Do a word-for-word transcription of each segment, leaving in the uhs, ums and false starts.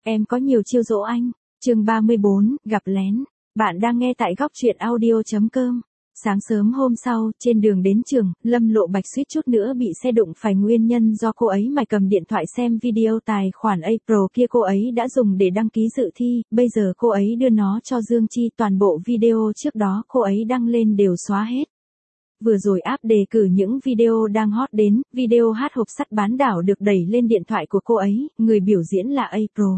Em có nhiều chiêu dỗ anh. Chương ba mươi bốn, gặp lén. Bạn đang nghe tại góc truyện audio chấm com. Sáng sớm hôm sau, trên đường đến trường, Lâm Lộ Bạch suýt chút nữa bị xe đụng phải, nguyên nhân do cô ấy mải cầm điện thoại xem video tài khoản April kia cô ấy đã dùng để đăng ký dự thi, bây giờ cô ấy đưa nó cho Dương Chi, toàn bộ video trước đó cô ấy đăng lên đều xóa hết. Vừa rồi app đề cử những video đang hot đến, video hát hộp sắt bán đảo được đẩy lên điện thoại của cô ấy, người biểu diễn là April.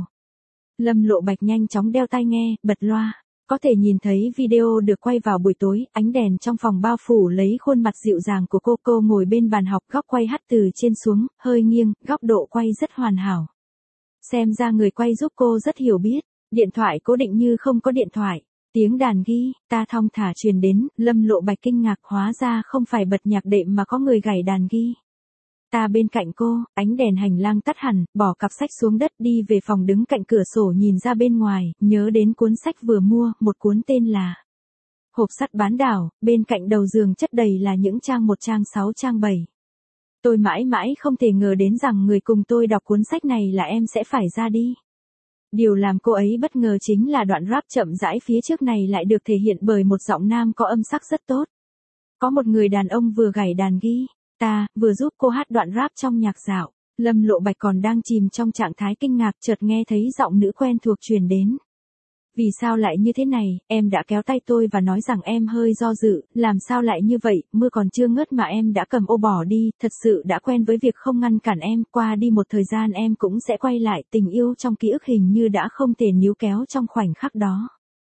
Lâm Lộ Bạch nhanh chóng đeo tai nghe, bật loa. Có thể nhìn thấy video được quay vào buổi tối, ánh đèn trong phòng bao phủ lấy khuôn mặt dịu dàng của cô. Cô ngồi bên bàn học, góc quay hắt từ trên xuống, hơi nghiêng, góc độ quay rất hoàn hảo. Xem ra người quay giúp cô rất hiểu biết. Điện thoại cố định như không có điện thoại. Tiếng đàn ghi, ta thong thả truyền đến, Lâm Lộ Bạch kinh ngạc, hóa ra không phải bật nhạc đệm mà có người gảy đàn ghi. Ta bên cạnh cô, ánh đèn hành lang tắt hẳn, bỏ cặp sách xuống đất, đi về phòng, đứng cạnh cửa sổ nhìn ra bên ngoài, nhớ đến cuốn sách vừa mua, một cuốn tên là Hộp sắt bán đảo, bên cạnh đầu giường chất đầy là những trang một, trang sáu, trang bảy. Tôi mãi mãi không thể ngờ đến rằng người cùng tôi đọc cuốn sách này là em sẽ phải ra đi. Điều làm cô ấy bất ngờ chính là đoạn rap chậm rãi phía trước này lại được thể hiện bởi một giọng nam có âm sắc rất tốt. Có một người đàn ông vừa gảy đàn ghi, ta, vừa giúp cô hát đoạn rap trong nhạc dạo. Lâm Lộ Bạch còn đang chìm trong trạng thái kinh ngạc, chợt nghe thấy giọng nữ quen thuộc truyền đến. Vì sao lại như thế này, em đã kéo tay tôi và nói rằng em hơi do dự, làm sao lại như vậy, mưa còn chưa ngớt mà em đã cầm ô bỏ đi, thật sự đã quen với việc không ngăn cản em, qua đi một thời gian em cũng sẽ quay lại, tình yêu trong ký ức hình như đã không thể níu kéo trong khoảnh khắc đó.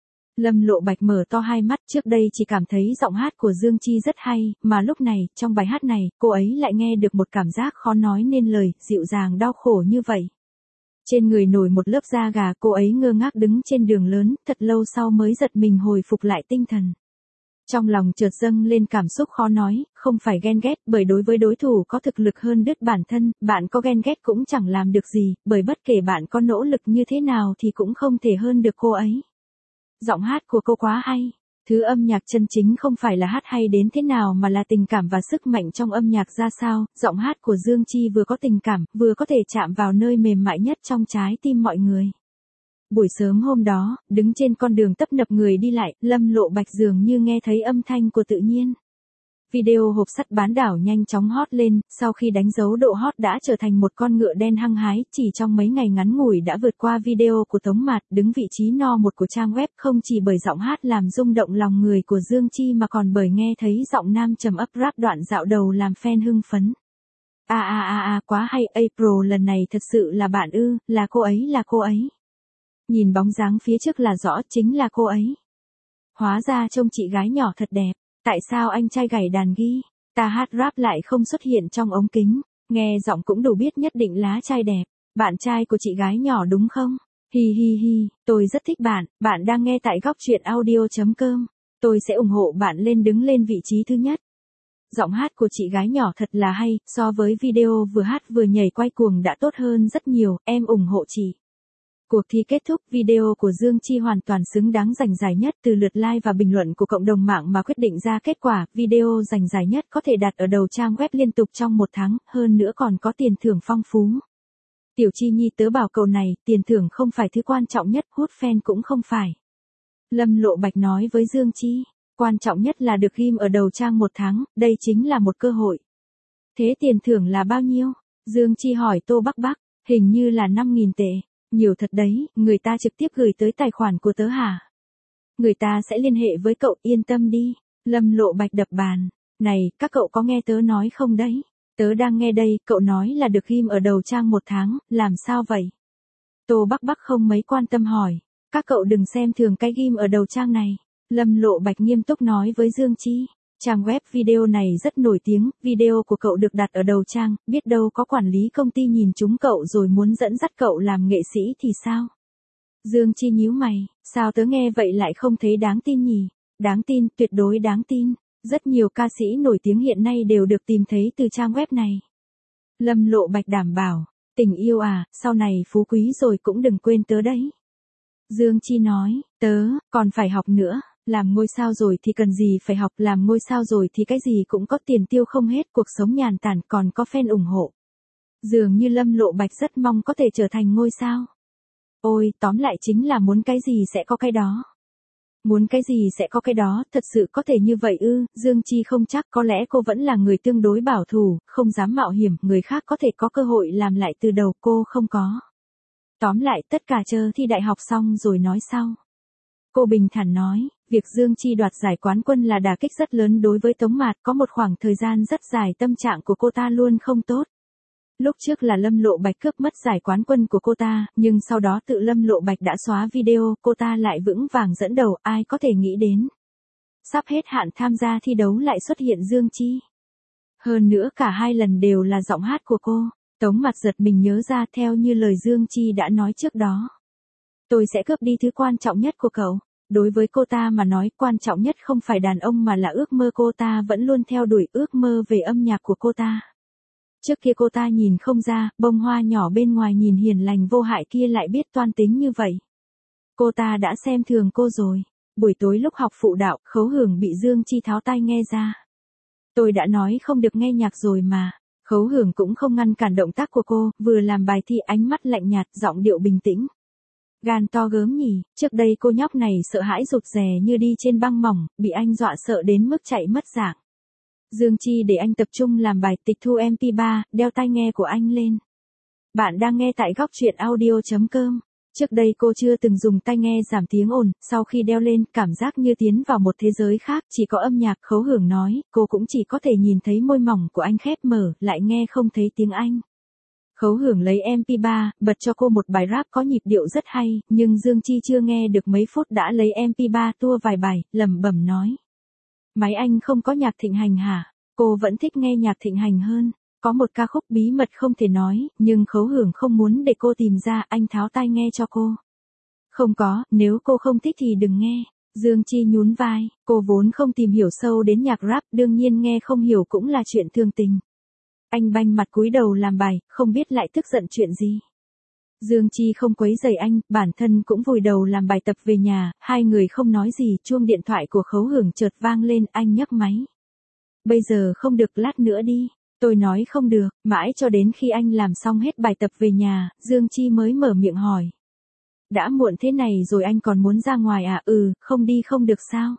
Lâm Lộ Bạch mở to hai mắt, trước đây chỉ cảm thấy giọng hát của Dương Chi rất hay, mà lúc này, trong bài hát này, cô ấy lại nghe được một cảm giác khó nói nên lời, dịu dàng đau khổ như vậy. Trên người nổi một lớp da gà, cô ấy ngơ ngác đứng trên đường lớn, thật lâu sau mới giật mình hồi phục lại tinh thần. Trong lòng chợt dâng lên cảm xúc khó nói, không phải ghen ghét, bởi đối với đối thủ có thực lực hơn đứt bản thân, bạn có ghen ghét cũng chẳng làm được gì, bởi bất kể bạn có nỗ lực như thế nào thì cũng không thể hơn được cô ấy. Giọng hát của cô quá hay. Thứ âm nhạc chân chính không phải là hát hay đến thế nào mà là tình cảm và sức mạnh trong âm nhạc ra sao. Giọng hát của Dương Chi vừa có tình cảm, vừa có thể chạm vào nơi mềm mại nhất trong trái tim mọi người. Buổi sớm hôm đó, đứng trên con đường tấp nập người đi lại, Lâm Lộ Bạch dường như nghe thấy âm thanh của tự nhiên. Video hộp sắt bán đảo nhanh chóng hot lên, sau khi đánh dấu độ hot đã trở thành một con ngựa đen hăng hái, chỉ trong mấy ngày ngắn ngủi đã vượt qua video của Tống Mạt, đứng vị trí no một của trang web, không chỉ bởi giọng hát làm rung động lòng người của Dương Chi mà còn bởi nghe thấy giọng nam trầm ấp rap đoạn dạo đầu làm fan hưng phấn. A a a a quá hay, April lần này thật sự là bạn ư, là cô ấy là cô ấy. Nhìn bóng dáng phía trước là rõ chính là cô ấy. Hóa ra trông chị gái nhỏ thật đẹp. Tại sao anh trai gảy đàn ghi, ta hát rap lại không xuất hiện trong ống kính, nghe giọng cũng đủ biết nhất định lá trai đẹp, bạn trai của chị gái nhỏ đúng không? Hi hi hi, tôi rất thích bạn, bạn đang nghe tại góc truyện audio chấm com, tôi sẽ ủng hộ bạn lên đứng lên vị trí thứ nhất. Giọng hát của chị gái nhỏ thật là hay, so với video vừa hát vừa nhảy quay cuồng đã tốt hơn rất nhiều, em ủng hộ chị. Cuộc thi kết thúc, video của Dương Chi hoàn toàn xứng đáng giành giải nhất, từ lượt like và bình luận của cộng đồng mạng mà quyết định ra kết quả, video giành giải nhất có thể đặt ở đầu trang web liên tục trong một tháng, hơn nữa còn có tiền thưởng phong phú. Tiểu Chi Nhi tớ bảo cậu này, tiền thưởng không phải thứ quan trọng nhất, hút fan cũng không phải. Lâm Lộ Bạch nói với Dương Chi, quan trọng nhất là được ghim ở đầu trang một tháng, đây chính là một cơ hội. Thế tiền thưởng là bao nhiêu? Dương Chi hỏi Tô Bắc Bắc, hình như là năm nghìn tệ. Nhiều thật đấy, người ta trực tiếp gửi tới tài khoản của tớ hả? Người ta sẽ liên hệ với cậu, yên tâm đi. Lâm Lộ Bạch đập bàn. Này, các cậu có nghe tớ nói không đấy? Tớ đang nghe đây, cậu nói là được ghim ở đầu trang một tháng, làm sao vậy? Tô Bắc Bắc không mấy quan tâm hỏi. Các cậu đừng xem thường cái ghim ở đầu trang này. Lâm Lộ Bạch nghiêm túc nói với Dương Chi. Trang web video này rất nổi tiếng, video của cậu được đặt ở đầu trang, biết đâu có quản lý công ty nhìn chúng cậu rồi muốn dẫn dắt cậu làm nghệ sĩ thì sao? Dương Chi nhíu mày, sao tớ nghe vậy lại không thấy đáng tin nhỉ? Đáng tin, tuyệt đối đáng tin. Rất nhiều ca sĩ nổi tiếng hiện nay đều được tìm thấy từ trang web này. Lâm Lộ Bạch đảm bảo, tình yêu à, sau này phú quý rồi cũng đừng quên tớ đấy. Dương Chi nói, tớ, còn phải học nữa. Làm ngôi sao rồi thì cần gì phải học, làm ngôi sao rồi thì cái gì cũng có, tiền tiêu không hết, cuộc sống nhàn tản còn có fan ủng hộ. Dường như Lâm Lộ Bạch rất mong có thể trở thành ngôi sao. Ôi, tóm lại chính là muốn cái gì sẽ có cái đó. Muốn cái gì sẽ có cái đó, thật sự có thể như vậy ư? Dương Chi không chắc, có lẽ cô vẫn là người tương đối bảo thủ, không dám mạo hiểm, người khác có thể có cơ hội làm lại từ đầu, cô không có. Tóm lại tất cả chờ thi đại học xong rồi nói sau. Cô bình thản nói, việc Dương Chi đoạt giải quán quân là đả kích rất lớn đối với Tống Mạt, có một khoảng thời gian rất dài tâm trạng của cô ta luôn không tốt. Lúc trước là Lâm Lộ Bạch cướp mất giải quán quân của cô ta, nhưng sau đó tự Lâm Lộ Bạch đã xóa video, cô ta lại vững vàng dẫn đầu, ai có thể nghĩ đến. Sắp hết hạn tham gia thi đấu lại xuất hiện Dương Chi. Hơn nữa cả hai lần đều là giọng hát của cô. Tống Mạt giật mình nhớ ra theo như lời Dương Chi đã nói trước đó. Tôi sẽ cướp đi thứ quan trọng nhất của cậu. Đối với cô ta mà nói quan trọng nhất không phải đàn ông mà là ước mơ, cô ta vẫn luôn theo đuổi ước mơ về âm nhạc của cô ta. Trước kia cô ta nhìn không ra, bông hoa nhỏ bên ngoài nhìn hiền lành vô hại kia lại biết toan tính như vậy. Cô ta đã xem thường cô rồi. Buổi tối lúc học phụ đạo, Khấu Hưởng bị Dương Chi tháo tai nghe ra. Tôi đã nói không được nghe nhạc rồi mà. Khấu Hưởng cũng không ngăn cản động tác của cô, vừa làm bài thi ánh mắt lạnh nhạt, giọng điệu bình tĩnh. Gan to gớm nhỉ, trước đây cô nhóc này sợ hãi rụt rè như đi trên băng mỏng, bị anh dọa sợ đến mức chạy mất dạng. Dương Chi để anh tập trung làm bài, tịch thu em pê ba, đeo tai nghe của anh lên. Bạn đang nghe tại góc truyện audio.com. Trước đây cô chưa từng dùng tai nghe giảm tiếng ồn, sau khi đeo lên, cảm giác như tiến vào một thế giới khác, chỉ có âm nhạc. Khấu Hưởng nói, cô cũng chỉ có thể nhìn thấy môi mỏng của anh khép mở, lại nghe không thấy tiếng Anh. Khấu Hưởng lấy em pê ba, bật cho cô một bài rap có nhịp điệu rất hay, nhưng Dương Chi chưa nghe được mấy phút đã lấy em pê ba tua vài bài, lẩm bẩm nói. Máy anh không có nhạc thịnh hành hả? Cô vẫn thích nghe nhạc thịnh hành hơn. Có một ca khúc bí mật không thể nói, nhưng Khấu Hưởng không muốn để cô tìm ra, anh tháo tai nghe cho cô. Không có, nếu cô không thích thì đừng nghe. Dương Chi nhún vai, cô vốn không tìm hiểu sâu đến nhạc rap, đương nhiên nghe không hiểu cũng là chuyện thường tình. Anh banh mặt cúi đầu làm bài, không biết lại tức giận chuyện gì. Dương Chi không quấy rầy anh, bản thân cũng vùi đầu làm bài tập về nhà, hai người không nói gì, chuông điện thoại của Khấu Hưởng chợt vang lên, anh nhấc máy. Bây giờ không được, lát nữa đi. Tôi nói không được, mãi cho đến khi anh làm xong hết bài tập về nhà, Dương Chi mới mở miệng hỏi. Đã muộn thế này rồi anh còn muốn ra ngoài à? Ừ, không đi không được sao?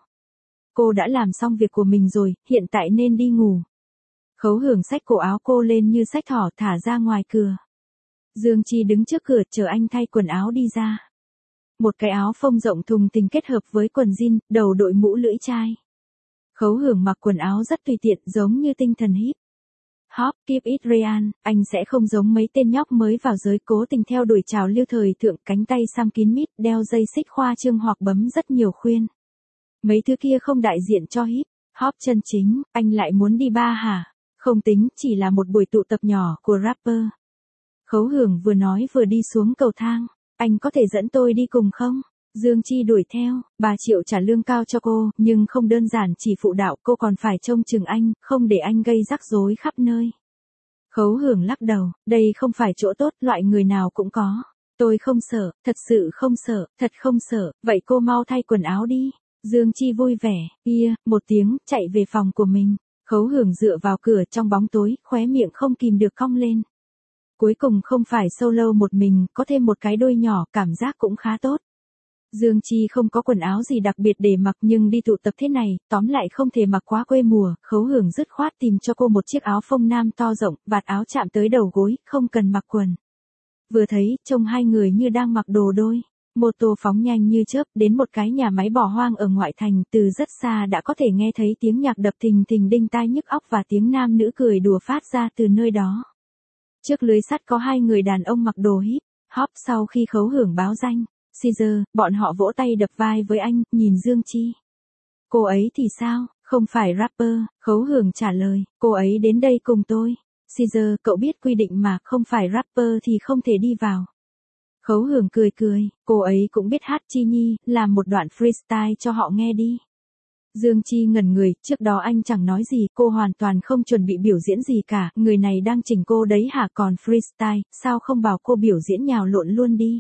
Cô đã làm xong việc của mình rồi, hiện tại nên đi ngủ. Khấu Hưởng xách cổ áo cô lên như xách thỏ thả ra ngoài cửa. Dương Chi đứng trước cửa chờ anh thay quần áo đi ra. Một cái áo phông rộng thùng thình kết hợp với quần jean, đầu đội mũ lưỡi chai. Khấu Hưởng mặc quần áo rất tùy tiện, giống như tinh thần hip. Hop, keep it real, anh sẽ không giống mấy tên nhóc mới vào giới cố tình theo đuổi trào lưu thời thượng, cánh tay xăm kín mít, đeo dây xích khoa trương hoặc bấm rất nhiều khuyên. Mấy thứ kia không đại diện cho hip hop chân chính, anh lại muốn đi ba hả? Không tính, chỉ là một buổi tụ tập nhỏ của rapper. Khấu Hưởng vừa nói vừa đi xuống cầu thang, anh có thể dẫn tôi đi cùng không? Dương Chi đuổi theo, bà Triệu trả lương cao cho cô, nhưng không đơn giản chỉ phụ đạo, cô còn phải trông chừng anh, không để anh gây rắc rối khắp nơi. Khấu Hưởng lắc đầu, đây không phải chỗ tốt, loại người nào cũng có. Tôi không sợ, thật sự không sợ, thật không sợ, vậy cô mau thay quần áo đi. Dương Chi vui vẻ, kia, một tiếng, chạy về phòng của mình. Khấu Hưởng dựa vào cửa trong bóng tối, khóe miệng không kìm được cong lên. Cuối cùng không phải solo một mình, có thêm một cái đôi nhỏ, cảm giác cũng khá tốt. Dương Chi không có quần áo gì đặc biệt để mặc, nhưng đi tụ tập thế này, tóm lại không thể mặc quá quê mùa. Khấu Hưởng dứt khoát tìm cho cô một chiếc áo phông nam to rộng, vạt áo chạm tới đầu gối, không cần mặc quần. Vừa thấy, trông hai người như đang mặc đồ đôi. Mô tô phóng nhanh như chớp đến một cái nhà máy bỏ hoang ở ngoại thành, từ rất xa đã có thể nghe thấy tiếng nhạc đập thình thình đinh tai nhức óc và tiếng nam nữ cười đùa phát ra từ nơi đó. Trước lưới sắt có hai người đàn ông mặc đồ hip hop. Sau khi Khấu Hưởng báo danh Caesar, bọn họ vỗ tay đập vai với anh, nhìn Dương Chi. Cô ấy thì sao, không phải rapper? Khấu Hưởng trả lời, cô ấy đến đây cùng tôi. Caesar, cậu biết quy định mà, không phải rapper thì không thể đi vào. Khấu Hưởng cười cười, cô ấy cũng biết hát Chi Nhi, làm một đoạn freestyle cho họ nghe đi. Dương Chi ngẩn người, trước đó anh chẳng nói gì, cô hoàn toàn không chuẩn bị biểu diễn gì cả, người này đang chỉnh cô đấy hả? Còn freestyle, sao không bảo cô biểu diễn nhào lộn luôn đi.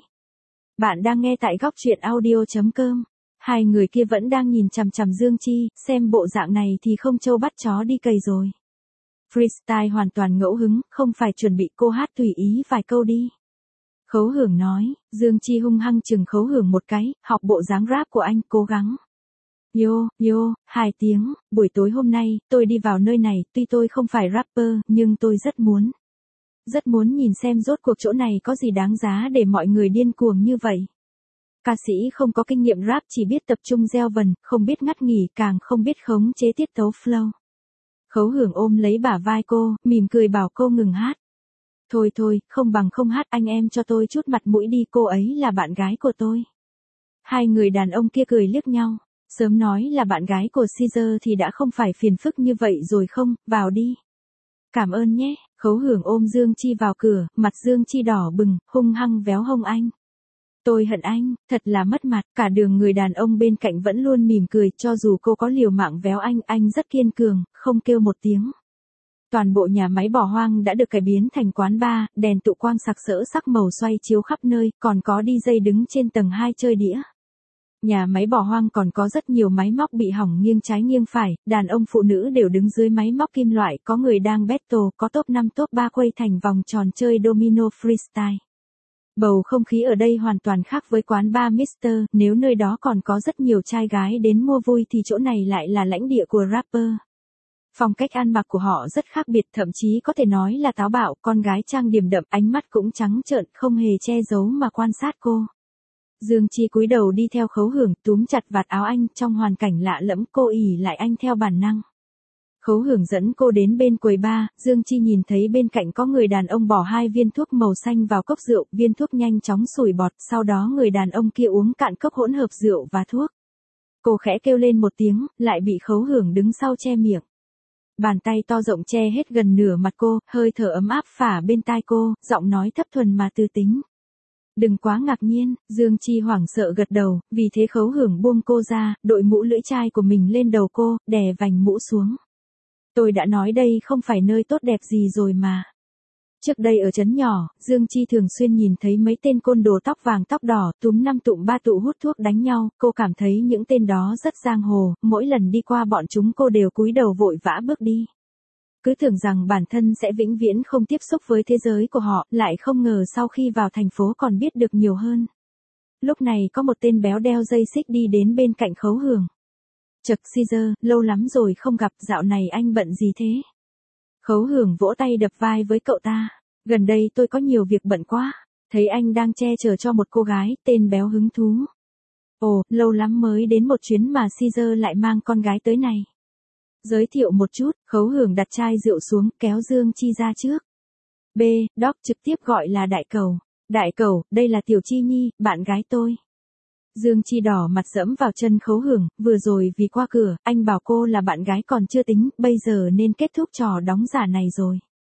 Bạn đang nghe tại góc truyện audio.com. Hai người kia vẫn đang nhìn chằm chằm Dương Chi, xem bộ dạng này thì không trâu bắt chó đi cày rồi. Freestyle hoàn toàn ngẫu hứng, không phải chuẩn bị, cô hát tùy ý vài câu đi. Khấu Hưởng nói, Dương Chi hung hăng chừng Khấu Hưởng một cái, học bộ dáng rap của anh, cố gắng. Yo, yo, hai tiếng, buổi tối hôm nay, tôi đi vào nơi này, tuy tôi không phải rapper, nhưng tôi rất muốn. Rất muốn nhìn xem rốt cuộc chỗ này có gì đáng giá để mọi người điên cuồng như vậy. Ca sĩ không có kinh nghiệm rap chỉ biết tập trung gieo vần, không biết ngắt nghỉ, càng không biết khống chế tiết tấu flow. Khấu Hưởng ôm lấy bả vai cô, mỉm cười bảo cô ngừng hát. Thôi thôi, không bằng không hát, anh em cho tôi chút mặt mũi đi, cô ấy là bạn gái của tôi. Hai người đàn ông kia cười liếc nhau, sớm nói là bạn gái của Caesar thì đã không phải phiền phức như vậy rồi không, vào đi. Cảm ơn nhé, Khấu Hưởng ôm Dương Chi vào cửa, mặt Dương Chi đỏ bừng, hung hăng véo hông anh. Tôi hận anh, thật là mất mặt, cả đường người đàn ông bên cạnh vẫn luôn mỉm cười, cho dù cô có liều mạng véo anh, anh rất kiên cường, không kêu một tiếng. Toàn bộ nhà máy bỏ hoang đã được cải biến thành quán bar, đèn tụ quang sặc sỡ sắc màu xoay chiếu khắp nơi, còn có đi dây đứng trên tầng hai chơi đĩa. Nhà máy bỏ hoang còn có rất nhiều máy móc bị hỏng nghiêng trái nghiêng phải, đàn ông phụ nữ đều đứng dưới máy móc kim loại, có người đang battle, có top năm top ba quay thành vòng tròn chơi domino freestyle. Bầu không khí ở đây hoàn toàn khác với quán bar Mister, nếu nơi đó còn có rất nhiều trai gái đến mua vui thì chỗ này lại là lãnh địa của rapper. Phong cách ăn mặc của họ rất khác biệt, thậm chí có thể nói là táo bạo, con gái trang điểm đậm, ánh mắt cũng trắng trợn, không hề che giấu mà quan sát cô. Dương Chi cúi đầu đi theo Khấu Hưởng, túm chặt vạt áo anh, trong hoàn cảnh lạ lẫm, cô ỉ lại anh theo bản năng. Khấu Hưởng dẫn cô đến bên quầy bar, Dương Chi nhìn thấy bên cạnh có người đàn ông bỏ hai viên thuốc màu xanh vào cốc rượu, viên thuốc nhanh chóng sủi bọt, sau đó người đàn ông kia uống cạn cốc hỗn hợp rượu và thuốc. Cô khẽ kêu lên một tiếng, lại bị Khấu Hưởng đứng sau che miệng. Bàn tay to rộng che hết gần nửa mặt cô, hơi thở ấm áp phả bên tai cô, giọng nói thấp thuần mà tư tính. Đừng quá ngạc nhiên, Dương Chi hoảng sợ gật đầu, vì thế Khấu Hưởng buông cô ra, đội mũ lưỡi chai của mình lên đầu cô, đè vành mũ xuống. Tôi đã nói đây không phải nơi tốt đẹp gì rồi mà. Trước đây ở trấn nhỏ, Dương Chi thường xuyên nhìn thấy mấy tên côn đồ tóc vàng tóc đỏ, túm năm tụm ba tụ hút thuốc đánh nhau, cô cảm thấy những tên đó rất giang hồ, mỗi lần đi qua bọn chúng cô đều cúi đầu vội vã bước đi. Cứ tưởng rằng bản thân sẽ vĩnh viễn không tiếp xúc với thế giới của họ, lại không ngờ sau khi vào thành phố còn biết được nhiều hơn. Lúc này có một tên béo đeo dây xích đi đến bên cạnh Khấu Hưởng. Chậc Caesar, lâu lắm rồi không gặp, dạo này anh bận gì thế? Khấu Hưởng vỗ tay đập vai với cậu ta. Gần đây tôi có nhiều việc bận quá. Thấy anh đang che chở cho một cô gái, tên béo hứng thú. Ồ, lâu lắm mới đến một chuyến mà Caesar lại mang con gái tới này. Giới thiệu một chút, Khấu Hưởng đặt chai rượu xuống, kéo Dương Chi ra trước. B, Doc trực tiếp gọi là Đại Cầu. Đại Cầu, đây là Tiểu Chi Nhi, bạn gái tôi. Dương Chi đỏ mặt dẫm vào chân Khấu Hưởng, vừa rồi vì qua cửa, anh bảo cô là bạn gái còn chưa tính, bây giờ nên kết thúc trò đóng giả này rồi.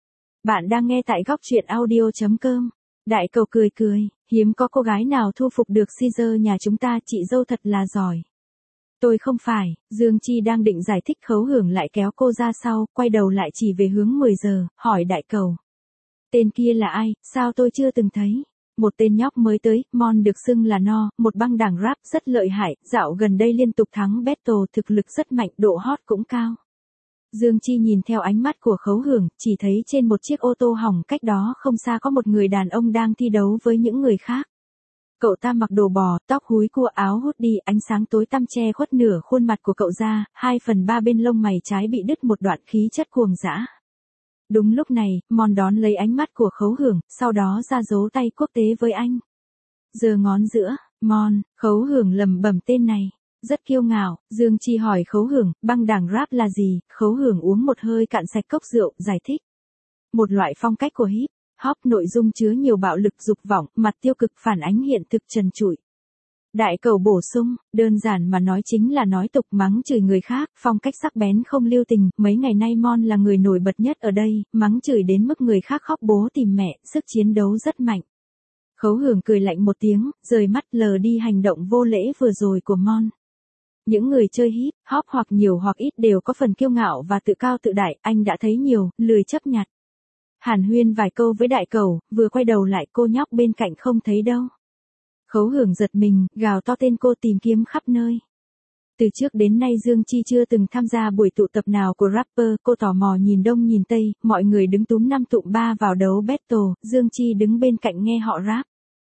Bạn đang nghe tại góc truyện audio chấm com. Đại Cầu cười cười, hiếm có cô gái nào thu phục được Caesar nhà chúng ta, chị dâu thật là giỏi. Tôi không phải, Dương Chi đang định giải thích, Khấu Hưởng lại kéo cô ra sau, quay đầu lại chỉ về hướng mười giờ, hỏi Đại Cầu. Tên kia là ai, sao tôi chưa từng thấy? Một tên nhóc mới tới, Mon được xưng là No, một băng đảng rap rất lợi hại, dạo gần đây liên tục thắng battle, thực lực rất mạnh, độ hot cũng cao. Dương Chi nhìn theo ánh mắt của Khấu Hưởng, chỉ thấy trên một chiếc ô tô hỏng cách đó không xa có một người đàn ông đang thi đấu với những người khác. Cậu ta mặc đồ bò, tóc húi cua, áo hút đi, ánh sáng tối tăm che khuất nửa khuôn mặt của cậu ra, hai phần ba bên lông mày trái bị đứt một đoạn, khí chất cuồng dã. Đúng lúc này, Mon đón lấy ánh mắt của Khấu Hưởng, sau đó ra dấu tay quốc tế với anh. Giơ ngón giữa, Mon, Khấu Hưởng lẩm bẩm tên này, rất kiêu ngạo. Dương Chi hỏi Khấu Hưởng, băng đảng rap là gì? Khấu Hưởng uống một hơi cạn sạch cốc rượu, giải thích. Một loại phong cách của hip hop, nội dung chứa nhiều bạo lực, dục vọng, mặt tiêu cực, phản ánh hiện thực trần trụi. Đại Cầu bổ sung, đơn giản mà nói chính là nói tục, mắng chửi người khác, phong cách sắc bén không lưu tình, mấy ngày nay Mon là người nổi bật nhất ở đây, mắng chửi đến mức người khác khóc bố tìm mẹ, sức chiến đấu rất mạnh. Khấu Hưởng cười lạnh một tiếng, rời mắt lờ đi hành động vô lễ vừa rồi của Mon. Những người chơi hip hop hoặc nhiều hoặc ít đều có phần kiêu ngạo và tự cao tự đại, anh đã thấy nhiều, lười chấp nhặt. Hàn huyên vài câu với Đại Cầu, vừa quay đầu lại cô nhóc bên cạnh không thấy đâu. Khấu Hưởng giật mình, gào to tên cô, tìm kiếm khắp nơi. Từ trước đến nay Dương Chi chưa từng tham gia buổi tụ tập nào của rapper, cô tò mò nhìn đông nhìn tây, mọi người đứng túm năm tụm ba vào đấu battle, Dương Chi đứng bên cạnh nghe họ rap.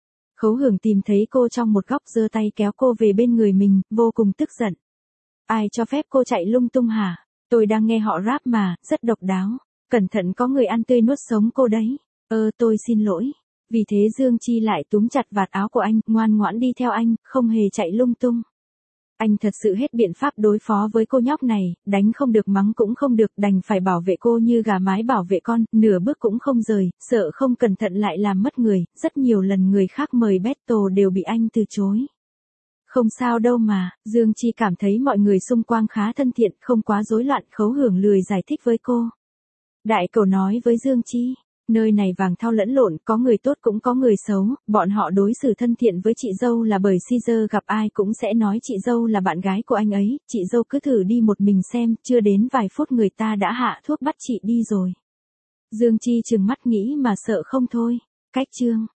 Khấu Hưởng tìm thấy cô trong một góc giơ tay kéo cô về bên người mình, vô cùng tức giận. Ai cho phép cô chạy lung tung hả? Tôi đang nghe họ rap mà, rất độc đáo. Cẩn thận có người ăn tươi nuốt sống cô đấy. Ơ tôi xin lỗi. Vì thế Dương Chi lại túm chặt vạt áo của anh, ngoan ngoãn đi theo anh, không hề chạy lung tung. Anh thật sự hết biện pháp đối phó với cô nhóc này, đánh không được mắng cũng không được, đành phải bảo vệ cô như gà mái bảo vệ con, nửa bước cũng không rời, sợ không cẩn thận lại làm mất người, rất nhiều lần người khác mời battle đều bị anh từ chối. Không sao đâu mà, Dương Chi cảm thấy mọi người xung quanh khá thân thiện, không quá rối loạn. Khấu Hưởng lười giải thích với cô. Đại Cẩu nói với Dương Chi, nơi này vàng thau lẫn lộn, có người tốt cũng có người xấu, bọn họ đối xử thân thiện với chị dâu là bởi Caesar gặp ai cũng sẽ nói chị dâu là bạn gái của anh ấy, chị dâu cứ thử đi một mình xem, chưa đến vài phút người ta đã hạ thuốc bắt chị đi rồi. Dương Chi trừng mắt nghĩ mà sợ không thôi. Cách chương